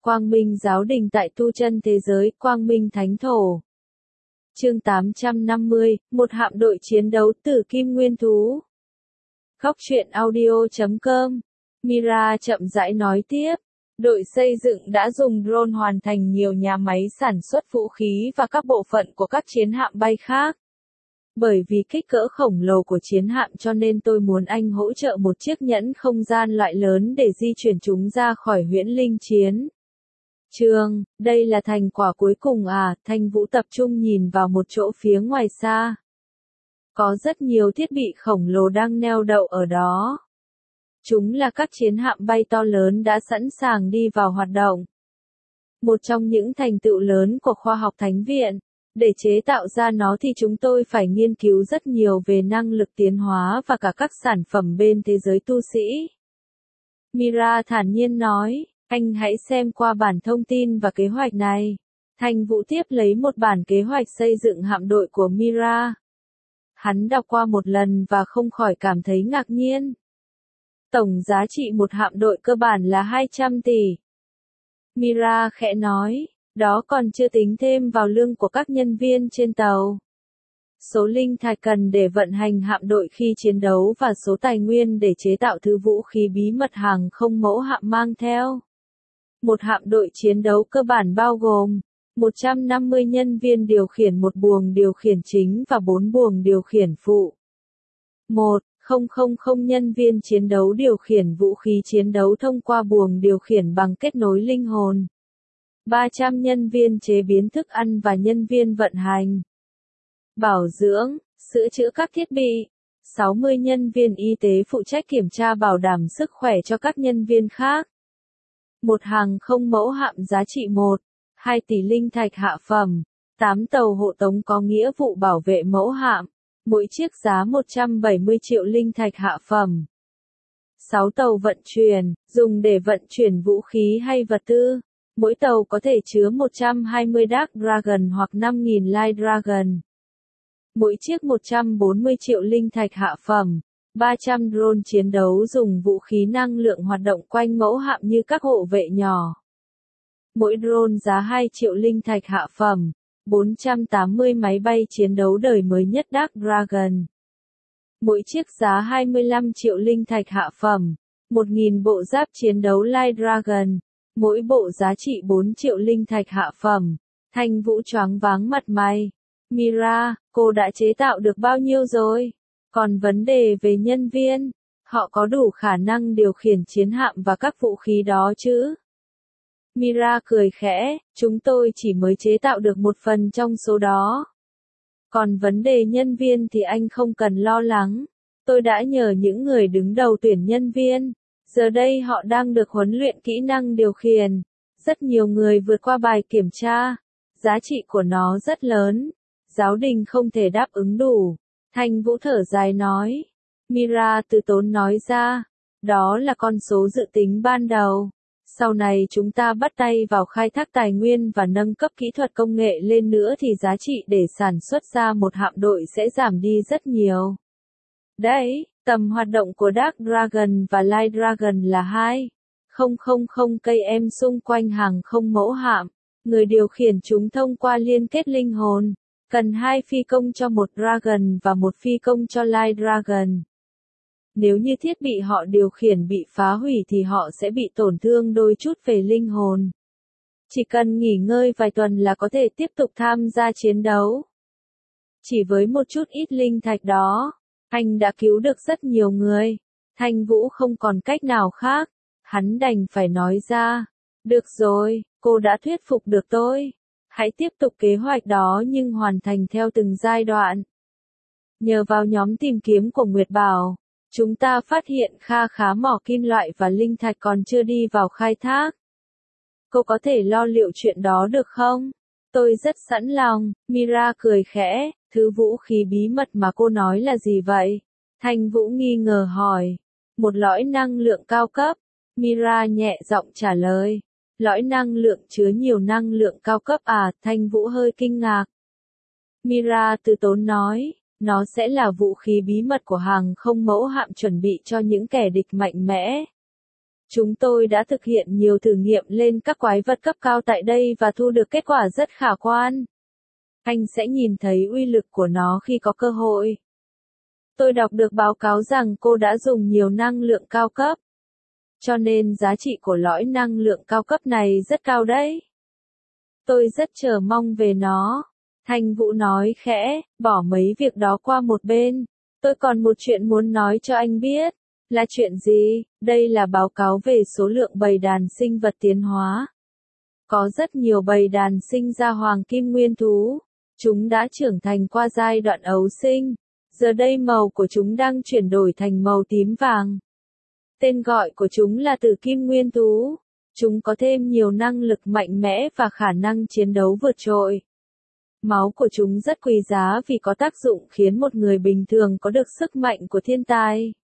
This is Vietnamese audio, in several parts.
Quang Minh Giáo Đình tại tu chân thế giới, Quang Minh Thánh Thổ. Chương 850, một hạm đội chiến đấu từ Kim Nguyên Thú. Góc truyện audio.com. Mira chậm rãi nói tiếp. Đội xây dựng đã dùng drone hoàn thành nhiều nhà máy sản xuất vũ khí và các bộ phận của các chiến hạm bay khác. Bởi vì kích cỡ khổng lồ của chiến hạm cho nên tôi muốn anh hỗ trợ một chiếc nhẫn không gian loại lớn để di chuyển chúng ra khỏi huyễn linh chiến. Trường, đây là thành quả cuối cùng à? Thanh Vũ tập trung nhìn vào một chỗ phía ngoài xa. Có rất nhiều thiết bị khổng lồ đang neo đậu ở đó. Chúng là các chiến hạm bay to lớn đã sẵn sàng đi vào hoạt động. Một trong những thành tựu lớn của khoa học Thánh Viện. Để chế tạo ra nó thì chúng tôi phải nghiên cứu rất nhiều về năng lực tiến hóa và cả các sản phẩm bên thế giới tu sĩ. Mira thản nhiên nói, anh hãy xem qua bản thông tin và kế hoạch này. Thanh Vũ tiếp lấy một bản kế hoạch xây dựng hạm đội của Mira. Hắn đọc qua một lần và không khỏi cảm thấy ngạc nhiên. Tổng giá trị một hạm đội cơ bản là 200 tỷ. Mira khẽ nói. Đó còn chưa tính thêm vào lương của các nhân viên trên tàu. Số linh thạch cần để vận hành hạm đội khi chiến đấu và số tài nguyên để chế tạo thứ vũ khí bí mật hàng không mẫu hạm mang theo. Một hạm đội chiến đấu cơ bản bao gồm 150 nhân viên điều khiển, một buồng điều khiển chính và 4 buồng điều khiển phụ. 1,000 nhân viên chiến đấu điều khiển vũ khí chiến đấu thông qua buồng điều khiển bằng kết nối linh hồn. 300 nhân viên chế biến thức ăn và nhân viên vận hành, bảo dưỡng, sửa chữa các thiết bị. 60 nhân viên y tế phụ trách kiểm tra bảo đảm sức khỏe cho các nhân viên khác. Một hàng không mẫu hạm giá trị 1,2 tỷ linh thạch hạ phẩm. 8 tàu hộ tống có nghĩa vụ bảo vệ mẫu hạm. Mỗi chiếc giá 170 triệu linh thạch hạ phẩm. 6 tàu vận chuyển, dùng để vận chuyển vũ khí hay vật tư. Mỗi tàu có thể chứa 120 Dark Dragon hoặc 5.000 Light Dragon. Mỗi chiếc 140 triệu linh thạch hạ phẩm. 300 drone chiến đấu dùng vũ khí năng lượng hoạt động quanh mẫu hạm như các hộ vệ nhỏ. Mỗi drone giá 2 triệu linh thạch hạ phẩm. 480 máy bay chiến đấu đời mới nhất Dark Dragon. Mỗi chiếc giá 25 triệu linh thạch hạ phẩm. 1.000 bộ giáp chiến đấu Light Dragon. Mỗi bộ giá trị 4 triệu linh thạch hạ phẩm. Thanh Vũ choáng váng mặt mày. Mira, cô đã chế tạo được bao nhiêu rồi? Còn vấn đề về nhân viên, họ có đủ khả năng điều khiển chiến hạm và các vũ khí đó chứ? Mira cười khẽ, chúng tôi chỉ mới chế tạo được một phần trong số đó. Còn vấn đề nhân viên thì anh không cần lo lắng. Tôi đã nhờ những người đứng đầu tuyển nhân viên. Giờ đây họ đang được huấn luyện kỹ năng điều khiển. Rất nhiều người vượt qua bài kiểm tra. Giá trị của nó rất lớn. Giáo đình không thể đáp ứng đủ. Thanh Vũ thở dài nói. Mira từ tốn nói ra. Đó là con số dự tính ban đầu. Sau này chúng ta bắt tay vào khai thác tài nguyên và nâng cấp kỹ thuật công nghệ lên nữa thì giá trị để sản xuất ra một hạm đội sẽ giảm đi rất nhiều. Đấy, tầm hoạt động của Dark Dragon và Light Dragon là 2,000 cây em xung quanh hàng không mẫu hạm. Người điều khiển chúng thông qua liên kết linh hồn. Cần 2 phi công cho một Dragon và 1 phi công cho Light Dragon. Nếu như thiết bị họ điều khiển bị phá hủy thì họ sẽ bị tổn thương đôi chút về linh hồn. Chỉ cần nghỉ ngơi vài tuần là có thể tiếp tục tham gia chiến đấu. Chỉ với một chút ít linh thạch đó, anh đã cứu được rất nhiều người. Thanh Vũ không còn cách nào khác. Hắn đành phải nói ra. Được rồi, cô đã thuyết phục được tôi. Hãy tiếp tục kế hoạch đó nhưng hoàn thành theo từng giai đoạn. Nhờ vào nhóm tìm kiếm của Nguyệt Bảo, chúng ta phát hiện kha khá mỏ kim loại và linh thạch còn chưa đi vào khai thác. Cô có thể lo liệu chuyện đó được không? Tôi rất sẵn lòng. Mira cười khẽ. Thứ vũ khí bí mật mà cô nói là gì vậy? Thanh Vũ nghi ngờ hỏi. Một lõi năng lượng cao cấp. Mira nhẹ giọng trả lời. Lõi năng lượng chứa nhiều năng lượng cao cấp à? Thanh Vũ hơi kinh ngạc. Mira từ tốn nói. Nó sẽ là vũ khí bí mật của hàng không mẫu hạm chuẩn bị cho những kẻ địch mạnh mẽ. Chúng tôi đã thực hiện nhiều thử nghiệm lên các quái vật cấp cao tại đây và thu được kết quả rất khả quan. Anh sẽ nhìn thấy uy lực của nó khi có cơ hội. Tôi đọc được báo cáo rằng cô đã dùng nhiều năng lượng cao cấp. Cho nên giá trị của lõi năng lượng cao cấp này rất cao đấy. Tôi rất chờ mong về nó. Thanh Vũ nói khẽ, bỏ mấy việc đó qua một bên. Tôi còn một chuyện muốn nói cho anh biết. Là chuyện gì? Đây là báo cáo về số lượng bầy đàn sinh vật tiến hóa. Có rất nhiều bầy đàn sinh ra hoàng kim nguyên thú. Chúng đã trưởng thành qua giai đoạn ấu sinh. Giờ đây màu của chúng đang chuyển đổi thành màu tím vàng. Tên gọi của chúng là tử kim nguyên thú. Chúng có thêm nhiều năng lực mạnh mẽ và khả năng chiến đấu vượt trội. Máu của chúng rất quý giá vì có tác dụng khiến một người bình thường có được sức mạnh của thiên tài.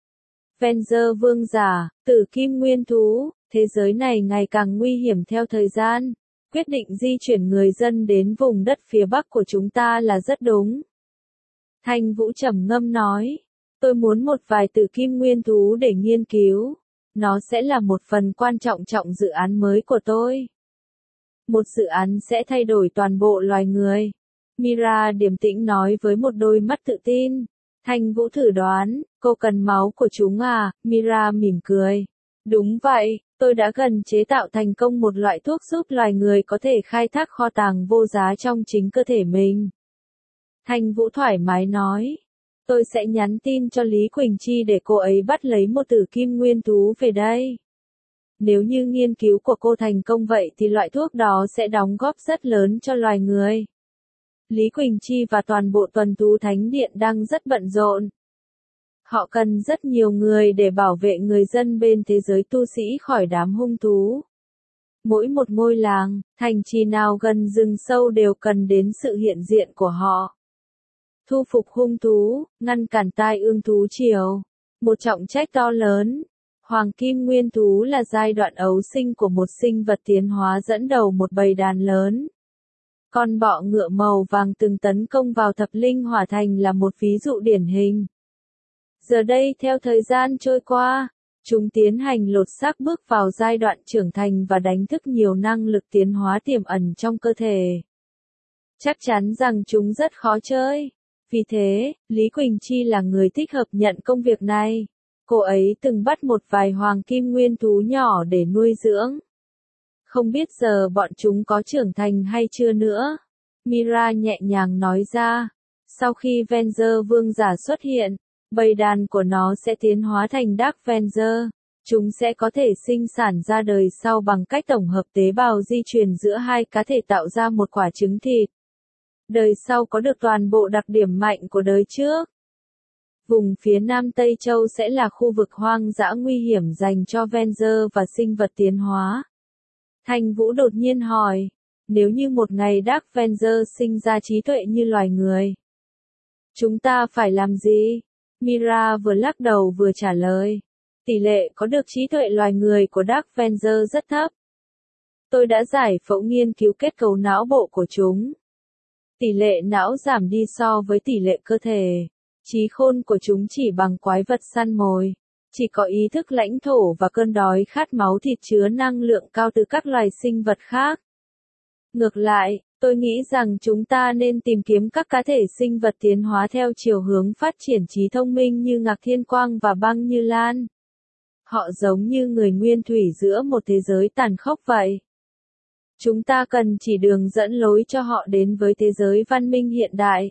Venger vương giả, tử kim nguyên thú, thế giới này ngày càng nguy hiểm theo thời gian. Quyết định di chuyển người dân đến vùng đất phía bắc của chúng ta là rất đúng. Thanh Vũ trầm ngâm nói, tôi muốn một vài tử kim nguyên thú để nghiên cứu. Nó sẽ là một phần quan trọng dự án mới của tôi. Một dự án sẽ thay đổi toàn bộ loài người. Mira điềm tĩnh nói với một đôi mắt tự tin. Thanh Vũ thử đoán, cô cần máu của chúng à? Mira mỉm cười. Đúng vậy, tôi đã gần chế tạo thành công một loại thuốc giúp loài người có thể khai thác kho tàng vô giá trong chính cơ thể mình. Thanh Vũ thoải mái nói. Tôi sẽ nhắn tin cho Lý Quỳnh Chi để cô ấy bắt lấy một tử kim nguyên thú về đây. Nếu như nghiên cứu của cô thành công vậy thì loại thuốc đó sẽ đóng góp rất lớn cho loài người. Lý Quỳnh Chi và toàn bộ tuần thú thánh điện đang rất bận rộn. Họ cần rất nhiều người để bảo vệ người dân bên thế giới tu sĩ khỏi đám hung thú. Mỗi một ngôi làng, thành trì nào gần rừng sâu đều cần đến sự hiện diện của họ. Thu phục hung thú, ngăn cản tai ương thú triều. Một trọng trách to lớn. Hoàng kim nguyên thú là giai đoạn ấu sinh của một sinh vật tiến hóa dẫn đầu một bầy đàn lớn. Con bọ ngựa màu vàng từng tấn công vào thập linh hỏa thành là một ví dụ điển hình. Giờ đây theo thời gian trôi qua, chúng tiến hành lột xác bước vào giai đoạn trưởng thành và đánh thức nhiều năng lực tiến hóa tiềm ẩn trong cơ thể. Chắc chắn rằng chúng rất khó chơi. Vì thế, Lý Quỳnh Chi là người thích hợp nhận công việc này. Cô ấy từng bắt một vài hoàng kim nguyên thú nhỏ để nuôi dưỡng. Không biết giờ bọn chúng có trưởng thành hay chưa nữa. Mira nhẹ nhàng nói ra. Sau khi Venger vương giả xuất hiện, bầy đàn của nó sẽ tiến hóa thành Dark Venger. Chúng sẽ có thể sinh sản ra đời sau bằng cách tổng hợp tế bào di truyền giữa hai cá thể tạo ra một quả trứng thịt. Đời sau có được toàn bộ đặc điểm mạnh của đời trước. Vùng phía Nam Tây Châu sẽ là khu vực hoang dã nguy hiểm dành cho Venger và sinh vật tiến hóa. Thanh Vũ đột nhiên hỏi, nếu như một ngày Dark Venger sinh ra trí tuệ như loài người, chúng ta phải làm gì? Mira vừa lắc đầu vừa trả lời, tỷ lệ có được trí tuệ loài người của Dark Venger rất thấp. Tôi đã giải phẫu nghiên cứu kết cấu não bộ của chúng. Tỷ lệ não giảm đi so với tỷ lệ cơ thể. Trí khôn của chúng chỉ bằng quái vật săn mồi. Chỉ có ý thức lãnh thổ và cơn đói khát máu thịt chứa năng lượng cao từ các loài sinh vật khác. Ngược lại, tôi nghĩ rằng chúng ta nên tìm kiếm các cá thể sinh vật tiến hóa theo chiều hướng phát triển trí thông minh như Ngạc Thiên Quang và Băng Như Lan. Họ giống như người nguyên thủy giữa một thế giới tàn khốc vậy. Chúng ta cần chỉ đường dẫn lối cho họ đến với thế giới văn minh hiện đại.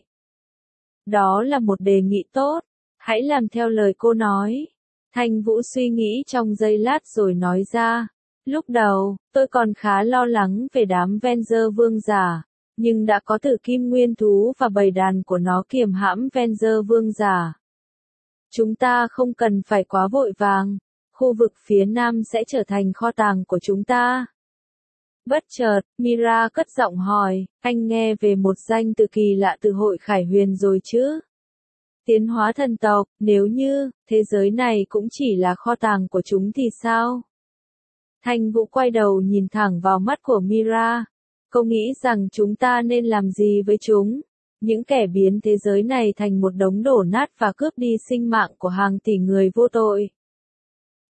Đó là một đề nghị tốt. Hãy làm theo lời cô nói. Thanh Vũ suy nghĩ trong giây lát rồi nói ra. Lúc đầu, tôi còn khá lo lắng về đám Venger vương giả. Nhưng đã có tử kim nguyên thú và bầy đàn của nó kiềm hãm Venger vương giả. Chúng ta không cần phải quá vội vàng. Khu vực phía Nam sẽ trở thành kho tàng của chúng ta. Bất chợt, Mira cất giọng hỏi, anh nghe về một danh từ kỳ lạ từ hội Khải Huyền rồi chứ? Tiến hóa thần tộc, nếu như, thế giới này cũng chỉ là kho tàng của chúng thì sao? Thanh Vũ quay đầu nhìn thẳng vào mắt của Mira. Cô nghĩ rằng chúng ta nên làm gì với chúng? Những kẻ biến thế giới này thành một đống đổ nát và cướp đi sinh mạng của hàng tỷ người vô tội.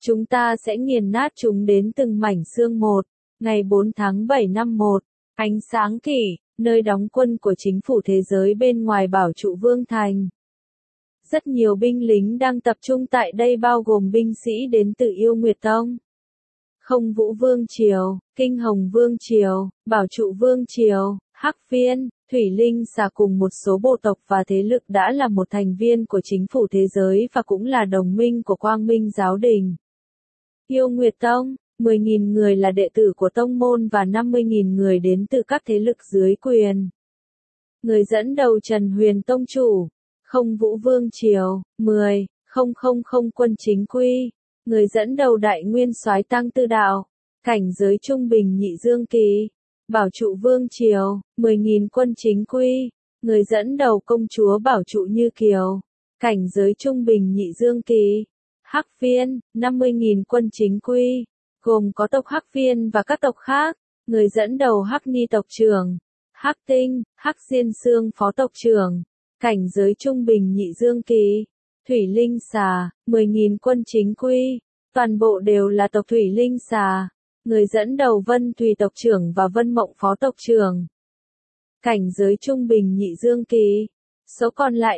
Chúng ta sẽ nghiền nát chúng đến từng mảnh xương một. Ngày 4 tháng 7 năm 1, ánh sáng kỷ, nơi đóng quân của chính phủ thế giới bên ngoài Bảo Trụ Vương Thành. Rất nhiều binh lính đang tập trung tại đây bao gồm binh sĩ đến từ Yêu Nguyệt Tông, Không Vũ Vương Triều, Kinh Hồng Vương Triều, Bảo Trụ Vương Triều, Hắc Viên, Thủy Linh Xà cùng một số bộ tộc và thế lực đã là một thành viên của chính phủ thế giới và cũng là đồng minh của Quang Minh Giáo Đình. Yêu Nguyệt Tông, 10.000 người là đệ tử của tông môn và 50.000 người đến từ các thế lực dưới quyền. Người dẫn đầu Trần Huyền Tông Chủ, Không Vũ Vương Triều, 10,000 quân chính quy. Người dẫn đầu Đại Nguyên Soái Tăng Tư Đạo, cảnh giới trung bình nhị dương kỳ. Bảo Trụ Vương Triều, 10.000 quân chính quy. Người dẫn đầu Công Chúa Bảo Trụ Như Kiều, cảnh giới trung bình nhị dương kỳ. Hắc Viên, 50.000 quân chính quy, gồm có tộc Hắc Viên và các tộc khác. Người dẫn đầu Hắc Ni tộc trưởng, Hắc Tinh, Hắc Diên Xương phó tộc trưởng, cảnh giới trung bình nhị dương kỳ. Thủy Linh Xà, 10.000 quân chính quy, toàn bộ đều là tộc Thủy Linh Xà. Người dẫn đầu Vân Thủy tộc trưởng và Vân Mộng phó tộc trưởng, cảnh giới trung bình nhị dương kỳ. Số còn lại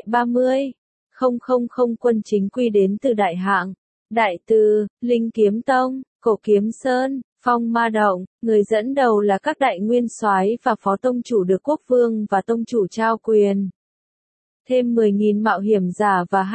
30,000 quân chính quy đến từ Đại Hạng, Đại Từ, Linh Kiếm Tông, Cổ Kiếm Sơn, Phong Ma Động. Người dẫn đầu là các đại nguyên soái và phó tông chủ được quốc vương và tông chủ trao quyền. Thêm 10.000 mạo hiểm giả và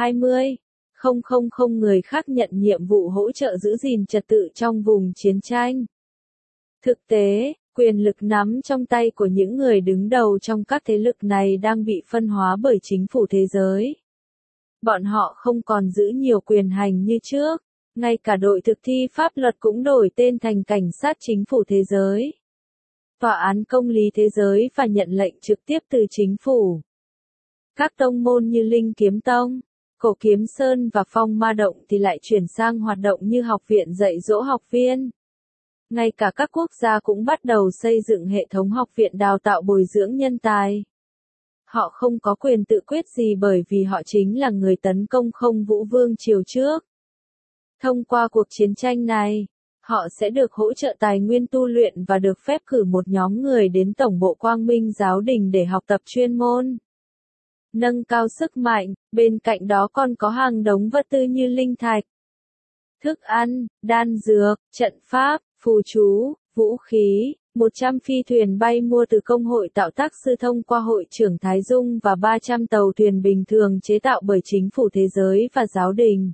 20,000 người khác nhận nhiệm vụ hỗ trợ giữ gìn trật tự trong vùng chiến tranh. Thực tế, quyền lực nắm trong tay của những người đứng đầu trong các thế lực này đang bị phân hóa bởi chính phủ thế giới. Bọn họ không còn giữ nhiều quyền hành như trước, ngay cả đội thực thi pháp luật cũng đổi tên thành cảnh sát chính phủ thế giới, tòa án công lý thế giới và nhận lệnh trực tiếp từ chính phủ. Các tông môn như Linh Kiếm Tông, Cổ Kiếm Sơn và Phong Ma Động thì lại chuyển sang hoạt động như học viện dạy dỗ học viên. Ngay cả các quốc gia cũng bắt đầu xây dựng hệ thống học viện đào tạo bồi dưỡng nhân tài. Họ không có quyền tự quyết gì bởi vì họ chính là người tấn công Không Vũ Vương Triều trước. Thông qua cuộc chiến tranh này, họ sẽ được hỗ trợ tài nguyên tu luyện và được phép cử một nhóm người đến Tổng bộ Quang Minh Giáo Đình để học tập chuyên môn, nâng cao sức mạnh. Bên cạnh đó còn có hàng đống vật tư như linh thạch, thức ăn, đan dược, trận pháp, phù chú, vũ khí. 100 phi thuyền bay mua từ công hội tạo tác sư thông qua hội trưởng Thái Dung và 300 tàu thuyền bình thường chế tạo bởi chính phủ thế giới và giáo đình.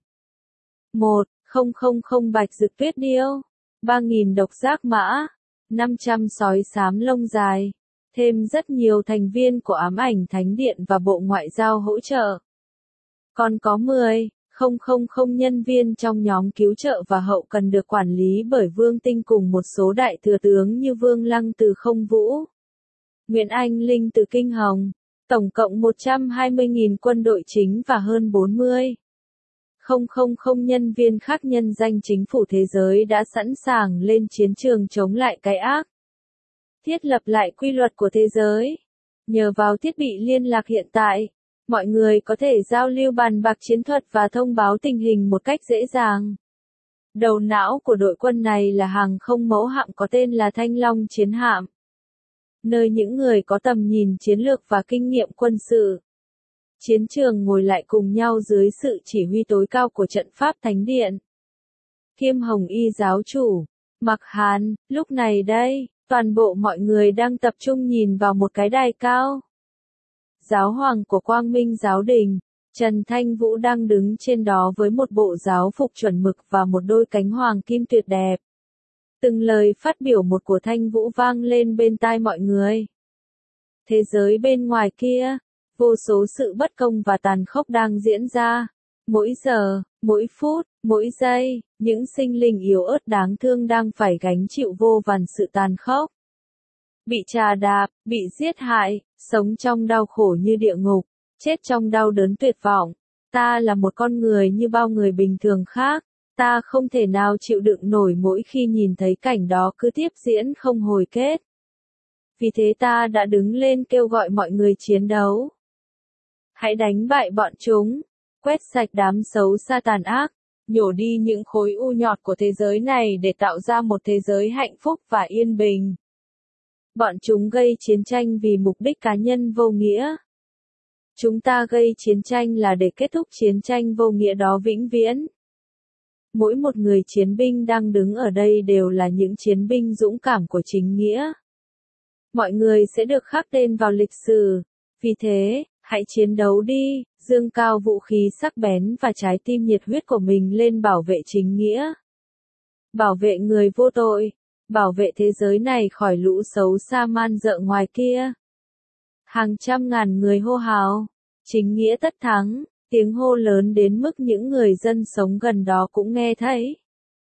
1,000 bạch dực tuyết điêu, 3.000 độc giác mã, 500 sói xám lông dài, thêm rất nhiều thành viên của Ám Ảnh Thánh Điện và Bộ Ngoại giao hỗ trợ. Còn có 10,000 nhân viên trong nhóm cứu trợ và hậu cần được quản lý bởi Vương Tinh cùng một số đại thừa tướng như Vương Lăng từ Không Vũ, Nguyễn Anh Linh từ Kinh Hồng, tổng cộng 120.000 quân đội chính và hơn 40,000 nhân viên khác nhân danh chính phủ thế giới đã sẵn sàng lên chiến trường chống lại cái ác. Thiết lập lại quy luật của thế giới. Nhờ vào thiết bị liên lạc hiện tại, mọi người có thể giao lưu bàn bạc chiến thuật và thông báo tình hình một cách dễ dàng. Đầu não của đội quân này là hàng không mẫu hạm có tên là Thanh Long chiến hạm, nơi những người có tầm nhìn chiến lược và kinh nghiệm quân sự chiến trường ngồi lại cùng nhau dưới sự chỉ huy tối cao của trận pháp Thánh Điện. Kiêm Hồng Y giáo chủ, Mặc Hàn, lúc này đây, toàn bộ mọi người đang tập trung nhìn vào một cái đài cao. Giáo hoàng của Quang Minh Giáo Đình, Trần Thanh Vũ đang đứng trên đó với một bộ giáo phục chuẩn mực và một đôi cánh hoàng kim tuyệt đẹp. Từng lời phát biểu một của Thanh Vũ vang lên bên tai mọi người. Thế giới bên ngoài kia, vô số sự bất công và tàn khốc đang diễn ra. Mỗi giờ, mỗi phút, mỗi giây, những sinh linh yếu ớt đáng thương đang phải gánh chịu vô vàn sự tàn khốc. Bị trà đạp, bị giết hại, sống trong đau khổ như địa ngục, chết trong đau đớn tuyệt vọng. Ta là một con người như bao người bình thường khác, ta không thể nào chịu đựng nổi mỗi khi nhìn thấy cảnh đó cứ tiếp diễn không hồi kết. Vì thế ta đã đứng lên kêu gọi mọi người chiến đấu. Hãy đánh bại bọn chúng, quét sạch đám xấu xa tàn ác, nhổ đi những khối u nhọt của thế giới này để tạo ra một thế giới hạnh phúc và yên bình. Bọn chúng gây chiến tranh vì mục đích cá nhân vô nghĩa. Chúng ta gây chiến tranh là để kết thúc chiến tranh vô nghĩa đó vĩnh viễn. Mỗi một người chiến binh đang đứng ở đây đều là những chiến binh dũng cảm của chính nghĩa. Mọi người sẽ được khắc tên vào lịch sử. Vì thế, hãy chiến đấu đi, dương cao vũ khí sắc bén và trái tim nhiệt huyết của mình lên bảo vệ chính nghĩa. Bảo vệ người vô tội. Bảo vệ thế giới này khỏi lũ xấu xa man dợ ngoài kia. Hàng trăm ngàn người hô hào. Chính nghĩa tất thắng. Tiếng hô lớn đến mức những người dân sống gần đó cũng nghe thấy.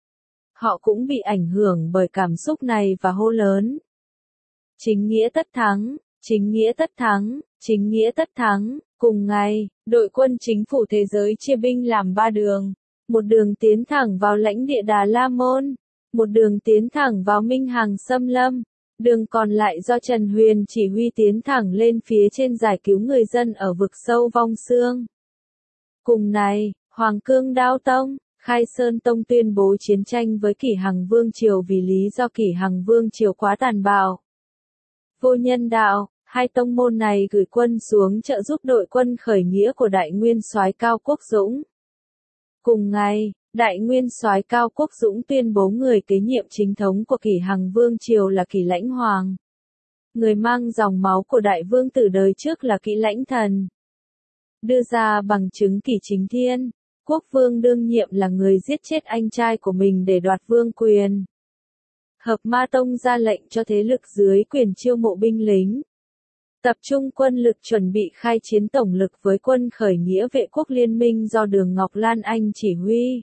Họ cũng bị ảnh hưởng bởi cảm xúc này và hô lớn. Chính nghĩa tất thắng, chính nghĩa tất thắng, chính nghĩa tất thắng. Cùng ngày, đội quân chính phủ thế giới chia binh làm 3 đường. Một đường tiến thẳng vào lãnh địa Đà La Môn. Một đường tiến thẳng vào Minh Hằng Xâm Lâm. Đường còn lại do Trần Huyền chỉ huy tiến thẳng lên phía trên giải cứu người dân ở vực sâu Vong Xương. Cùng ngày, Hoàng Cương Đao Tông, Khai Sơn Tông tuyên bố chiến tranh với Kỷ Hằng Vương Triều vì lý do Kỷ Hằng Vương Triều quá tàn bạo, vô nhân đạo. Hai tông môn này gửi quân xuống trợ giúp đội quân khởi nghĩa của Đại Nguyên Soái Cao Quốc Dũng. Cùng ngày, Đại Nguyên Soái Cao Quốc Dũng tuyên bố người kế nhiệm chính thống của Kỷ Hằng Vương Triều là Kỷ Lãnh Hoàng. Người mang dòng máu của Đại Vương từ đời trước là Kỷ Lãnh Thần. Đưa ra bằng chứng Kỷ Chính Thiên, quốc vương đương nhiệm là người giết chết anh trai của mình để đoạt vương quyền. Hợp Ma Tông ra lệnh cho thế lực dưới quyền chiêu mộ binh lính. Tập trung quân lực chuẩn bị khai chiến tổng lực với quân khởi nghĩa vệ quốc liên minh do Đường Ngọc Lan Anh chỉ huy.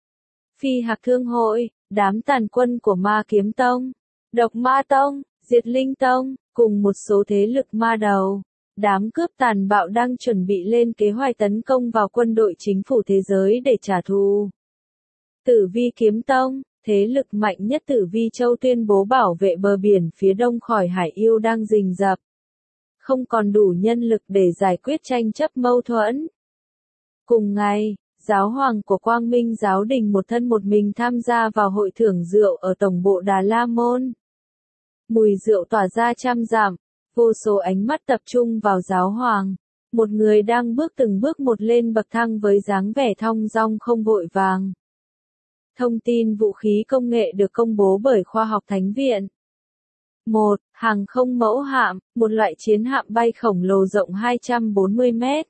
Phi Hạc Thương Hội, đám tàn quân của Ma Kiếm Tông, Độc Ma Tông, Diệt Linh Tông, cùng một số thế lực ma đầu. Đám cướp tàn bạo đang chuẩn bị lên kế hoạch tấn công vào quân đội chính phủ thế giới để trả thù. Tử Vi Kiếm Tông, thế lực mạnh nhất Tử Vi Châu tuyên bố bảo vệ bờ biển phía đông khỏi Hải Yêu đang rình rập. Không còn đủ nhân lực để giải quyết tranh chấp mâu thuẫn. Cùng ngày, giáo hoàng của Quang Minh Giáo đình một thân một mình tham gia vào hội thưởng rượu ở tổng bộ Đà La Môn. Mùi rượu tỏa ra trăm dặm, vô số ánh mắt tập trung vào giáo hoàng, một người đang bước từng bước một lên bậc thang với dáng vẻ thong dong không vội vàng. Thông tin vũ khí công nghệ được công bố bởi Khoa học Thánh viện. 1. Hàng không mẫu hạm, một loại chiến hạm bay khổng lồ rộng 240 mét,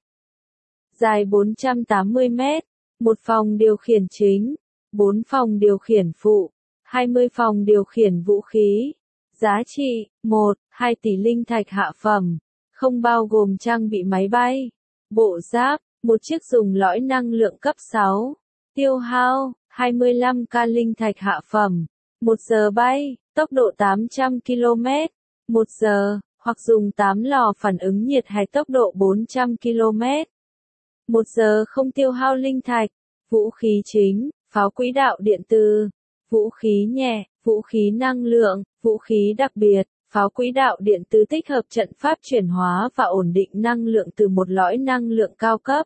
dài 480 mét, một phòng điều khiển chính, 4 phòng điều khiển phụ, 20 phòng điều khiển vũ khí. Giá trị, 1,2 tỷ linh thạch hạ phẩm, không bao gồm trang bị máy bay, bộ giáp, một chiếc dùng lõi năng lượng cấp 6. Tiêu hao, 25k linh thạch hạ phẩm, 1 giờ bay, tốc độ 800 km, 1 giờ, hoặc dùng 8 lò phản ứng nhiệt hạch tốc độ 400 km. 1 giờ không tiêu hao linh thạch. Vũ khí chính, pháo quỹ đạo điện tử, vũ khí nhẹ, vũ khí năng lượng, vũ khí đặc biệt, pháo quỹ đạo điện tử tích hợp trận pháp chuyển hóa và ổn định năng lượng từ một lõi năng lượng cao cấp.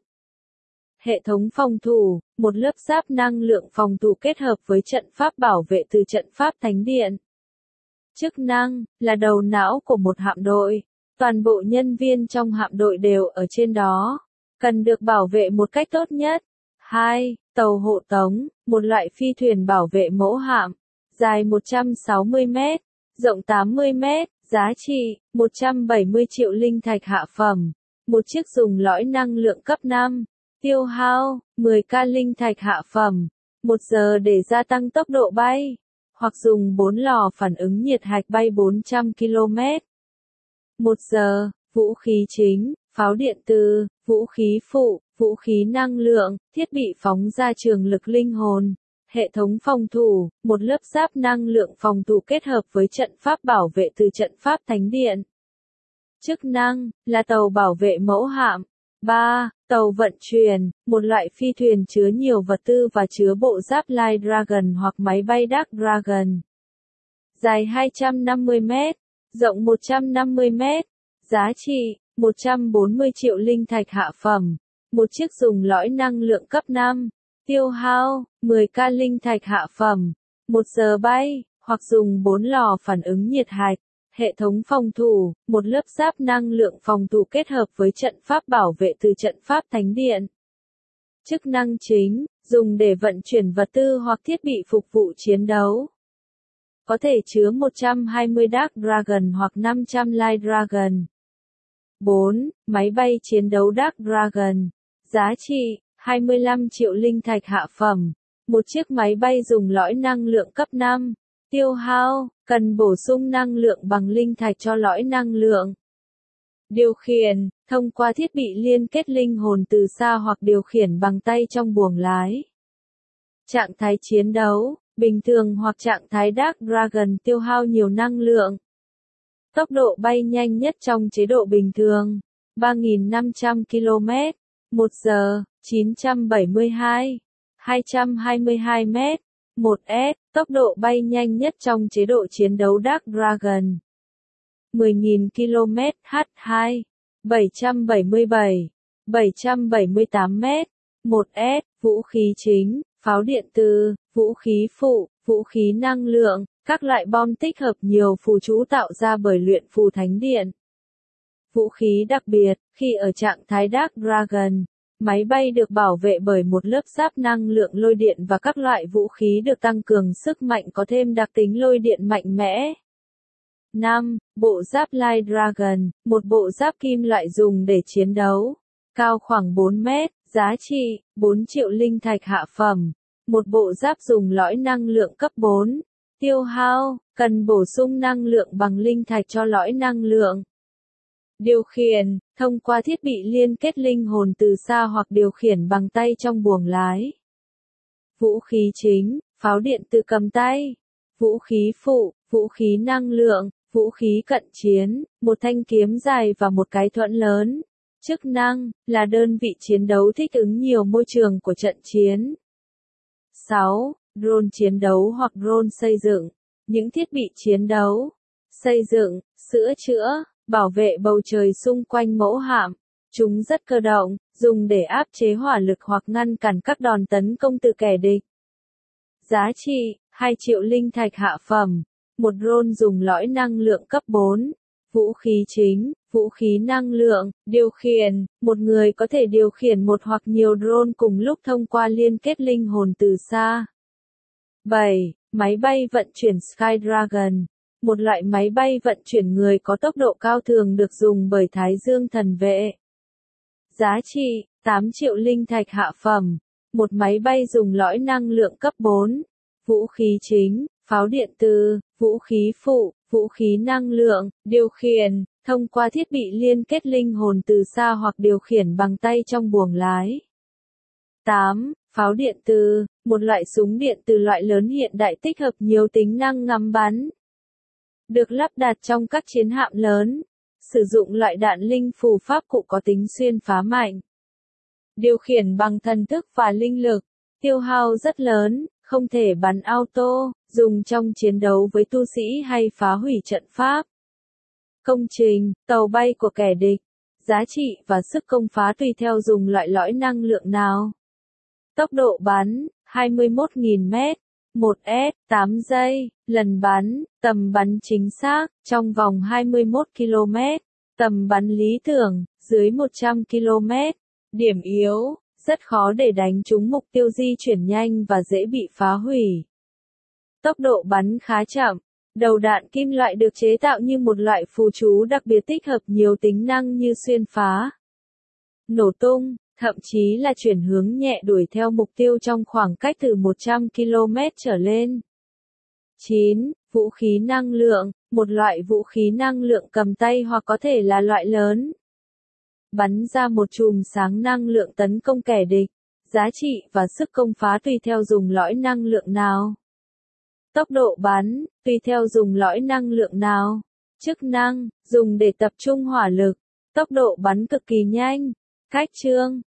Hệ thống phòng thủ, một lớp giáp năng lượng phòng thủ kết hợp với trận pháp bảo vệ từ trận pháp thánh điện. Chức năng, là đầu não của một hạm đội. Toàn bộ nhân viên trong hạm đội đều ở trên đó. Cần được bảo vệ một cách tốt nhất. 2. Tàu hộ tống, một loại phi thuyền bảo vệ mẫu hạm. Dài 160 mét, rộng 80 mét, giá trị, 170 triệu linh thạch hạ phẩm. Một chiếc dùng lõi năng lượng cấp 5. Tiêu hao, 10k linh thạch hạ phẩm. 1 giờ để gia tăng tốc độ bay. Hoặc dùng 4 lò phản ứng nhiệt hạch bay 400 km. 1 giờ, vũ khí chính, pháo điện tử, vũ khí phụ, vũ khí năng lượng, thiết bị phóng ra trường lực linh hồn. Hệ thống phòng thủ, một lớp giáp năng lượng phòng thủ kết hợp với trận pháp bảo vệ từ trận pháp thánh điện. Chức năng, là tàu bảo vệ mẫu hạm. 3. Tàu vận chuyển, một loại phi thuyền chứa nhiều vật tư và chứa bộ giáp Light Dragon hoặc máy bay Dark Dragon. Dài 250 mét, rộng 150 mét, giá trị, 140 triệu linh thạch hạ phẩm. Một chiếc dùng lõi năng lượng cấp 5. Tiêu hao 10k linh thạch hạ phẩm, 1 giờ bay, hoặc dùng 4 lò phản ứng nhiệt hạch. Hệ thống phòng thủ, một lớp giáp năng lượng phòng thủ kết hợp với trận pháp bảo vệ từ trận pháp thánh điện. Chức năng chính, dùng để vận chuyển vật tư hoặc thiết bị phục vụ chiến đấu. Có thể chứa 120 Dark Dragon hoặc 500 Light Dragon. 4. Máy bay chiến đấu Dark Dragon. Giá trị, 25 triệu linh thạch hạ phẩm. Một chiếc máy bay dùng lõi năng lượng cấp 5. Tiêu hao, cần bổ sung năng lượng bằng linh thạch cho lõi năng lượng. Điều khiển, thông qua thiết bị liên kết linh hồn từ xa hoặc điều khiển bằng tay trong buồng lái. Trạng thái chiến đấu, bình thường hoặc trạng thái Dark Dragon tiêu hao nhiều năng lượng. Tốc độ bay nhanh nhất trong chế độ bình thường, 3.500 km, 1 giờ, 972, 222 m, 1s, tốc độ bay nhanh nhất trong chế độ chiến đấu Dark Dragon. 10.000 km h2, 777, 778 m, 1s, vũ khí chính, pháo điện từ, vũ khí phụ, vũ khí năng lượng, các loại bom tích hợp nhiều phù chú tạo ra bởi luyện phù thánh điện. Vũ khí đặc biệt, khi ở trạng thái Dark Dragon, máy bay được bảo vệ bởi một lớp giáp năng lượng lôi điện và các loại vũ khí được tăng cường sức mạnh có thêm đặc tính lôi điện mạnh mẽ. 5. Bộ giáp Light Dragon, một bộ giáp kim loại dùng để chiến đấu. Cao khoảng 4 mét, giá trị, 4 triệu linh thạch hạ phẩm. Một bộ giáp dùng lõi năng lượng cấp 4. Tiêu hao, cần bổ sung năng lượng bằng linh thạch cho lõi năng lượng. Điều khiển, thông qua thiết bị liên kết linh hồn từ xa hoặc điều khiển bằng tay trong buồng lái. Vũ khí chính, pháo điện từ cầm tay. Vũ khí phụ, vũ khí năng lượng, vũ khí cận chiến, một thanh kiếm dài và một cái thuẫn lớn. Chức năng, là đơn vị chiến đấu thích ứng nhiều môi trường của trận chiến. 6. Drone chiến đấu hoặc drone xây dựng. Những thiết bị chiến đấu, xây dựng, sửa chữa, bảo vệ bầu trời xung quanh mẫu hạm. Chúng rất cơ động, dùng để áp chế hỏa lực hoặc ngăn cản các đòn tấn công từ kẻ địch. Giá trị, 2 triệu linh thạch hạ phẩm. Một drone dùng lõi năng lượng cấp 4. Vũ khí chính, vũ khí năng lượng, điều khiển, một người có thể điều khiển một hoặc nhiều drone cùng lúc thông qua liên kết linh hồn từ xa. 7. Máy bay vận chuyển Sky Dragon. Một loại máy bay vận chuyển người có tốc độ cao thường được dùng bởi Thái Dương thần vệ. Giá trị, 8 triệu linh thạch hạ phẩm. Một máy bay dùng lõi năng lượng cấp 4. Vũ khí chính, pháo điện từ, vũ khí phụ, vũ khí năng lượng, điều khiển, thông qua thiết bị liên kết linh hồn từ xa hoặc điều khiển bằng tay trong buồng lái. 8. Pháo điện từ, một loại súng điện từ loại lớn hiện đại tích hợp nhiều tính năng ngắm bắn. Được lắp đặt trong các chiến hạm lớn, sử dụng loại đạn linh phù pháp cụ có tính xuyên phá mạnh. Điều khiển bằng thần thức và linh lực, tiêu hao rất lớn, không thể bắn auto, dùng trong chiến đấu với tu sĩ hay phá hủy trận pháp. Công trình, tàu bay của kẻ địch, giá trị và sức công phá tùy theo dùng loại lõi năng lượng nào. Tốc độ bắn, 21.000 m, 1s, 8 giây, lần bắn, tầm bắn chính xác, trong vòng 21 km, tầm bắn lý tưởng, dưới 100 km. Điểm yếu, rất khó để đánh trúng mục tiêu, di chuyển nhanh và dễ bị phá hủy. Tốc độ bắn khá chậm. Đầu đạn kim loại được chế tạo như một loại phù chú đặc biệt tích hợp nhiều tính năng như xuyên phá, nổ tung, thậm chí là chuyển hướng nhẹ đuổi theo mục tiêu trong khoảng cách từ 100 km trở lên. 9. Vũ khí năng lượng, một loại vũ khí năng lượng cầm tay hoặc có thể là loại lớn. Bắn ra một chùm sáng năng lượng tấn công kẻ địch. Giá trị và sức công phá tùy theo dùng lõi năng lượng nào. Tốc độ bắn, tùy theo dùng lõi năng lượng nào. Chức năng, dùng để tập trung hỏa lực. Tốc độ bắn cực kỳ nhanh. Cách chương,